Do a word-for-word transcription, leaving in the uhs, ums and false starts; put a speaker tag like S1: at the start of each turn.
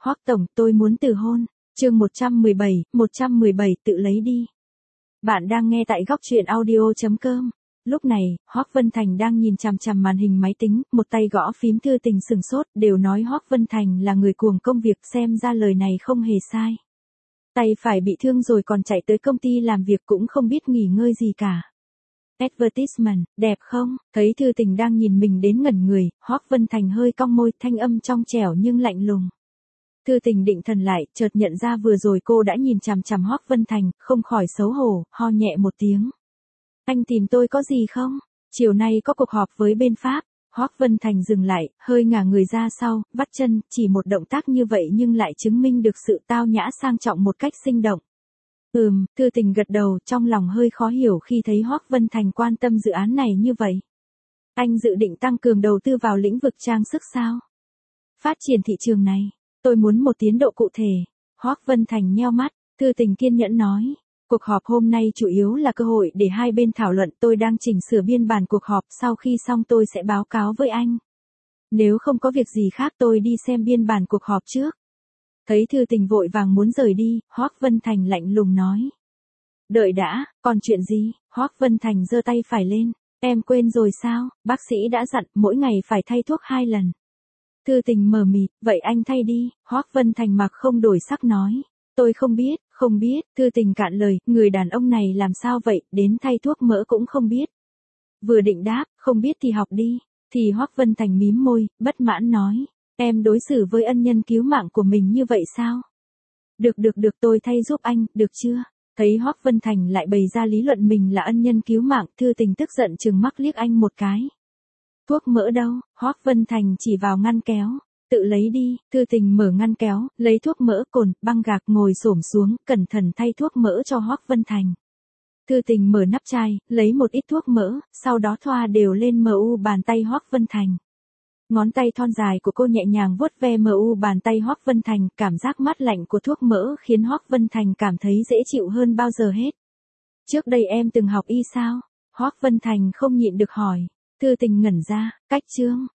S1: Hoắc tổng, tôi muốn từ hôn. Chương một trăm mười bảy, một trăm mười bảy tự lấy đi. Bạn đang nghe tại góc truyện audio chấm com. Lúc này, Hoắc Vân Thành đang nhìn chằm chằm màn hình máy tính, một tay gõ phím. Thư Tình sừng sốt, đều nói Hoắc Vân Thành là người cuồng công việc, xem ra lời này không hề sai. Tay phải bị thương rồi còn chạy tới công ty làm việc, cũng không biết nghỉ ngơi gì cả. Advertisement, đẹp không? Thấy Thư Tình đang nhìn mình đến ngẩn người, Hoắc Vân Thành hơi cong môi, thanh âm trong trẻo nhưng lạnh lùng. Thư Tình định thần lại, chợt nhận ra vừa rồi cô đã nhìn chằm chằm Hoắc Vân Thành, không khỏi xấu hổ, ho nhẹ một tiếng. Anh tìm tôi có gì không? Chiều nay có cuộc họp với bên Pháp. Hoắc Vân Thành dừng lại, hơi ngả người ra sau, vắt chân, chỉ một động tác như vậy nhưng lại chứng minh được sự tao nhã sang trọng một cách sinh động. Ừm, Thư Tình gật đầu, trong lòng hơi khó hiểu khi thấy Hoắc Vân Thành quan tâm dự án này như vậy. Anh dự định tăng cường đầu tư vào lĩnh vực trang sức sao? Phát triển thị trường này, tôi muốn một tiến độ cụ thể. Hoắc Vân Thành nheo mắt, Thư Tình kiên nhẫn nói. Cuộc họp hôm nay chủ yếu là cơ hội để hai bên thảo luận, tôi đang chỉnh sửa biên bản cuộc họp, sau khi xong tôi sẽ báo cáo với anh. Nếu không có việc gì khác tôi đi xem biên bản cuộc họp trước. Thấy Thư Tình vội vàng muốn rời đi, Hoắc Vân Thành lạnh lùng nói. Đợi đã, còn chuyện gì? Hoắc Vân Thành giơ tay phải lên. Em quên rồi sao? Bác sĩ đã dặn mỗi ngày phải thay thuốc hai lần. Thư Tình mờ mịt, vậy anh thay đi. Hoắc Vân Thành mặc không đổi sắc nói. Tôi không biết, không biết. Thư Tình cạn lời, người đàn ông này làm sao vậy, đến thay thuốc mỡ cũng không biết. Vừa định đáp, không biết thì học đi. Thì Hoắc Vân Thành mím môi, bất mãn nói. Em đối xử với ân nhân cứu mạng của mình như vậy sao? Được được được, tôi thay giúp anh, được chưa? Thấy Hoắc Vân Thành lại bày ra lý luận mình là ân nhân cứu mạng, Thư Tình tức giận trừng mắt liếc anh một cái. Thuốc mỡ đâu? Hoắc Vân Thành chỉ vào ngăn kéo. Tự lấy đi. Thư Tình mở ngăn kéo, lấy thuốc mỡ, cồn, băng gạc, ngồi xổm xuống, cẩn thận thay thuốc mỡ cho Hoắc Vân Thành. Thư Tình mở nắp chai, lấy một ít thuốc mỡ, sau đó thoa đều lên mu bàn tay Hoắc Vân Thành. Ngón tay thon dài của cô nhẹ nhàng vuốt ve mu bàn tay Hoắc Vân Thành, cảm giác mát lạnh của thuốc mỡ khiến Hoắc Vân Thành cảm thấy dễ chịu hơn bao giờ hết. Trước đây em từng học y sao? Hoắc Vân Thành không nhịn được hỏi. Thư Tình ngẩn ra, cách chương,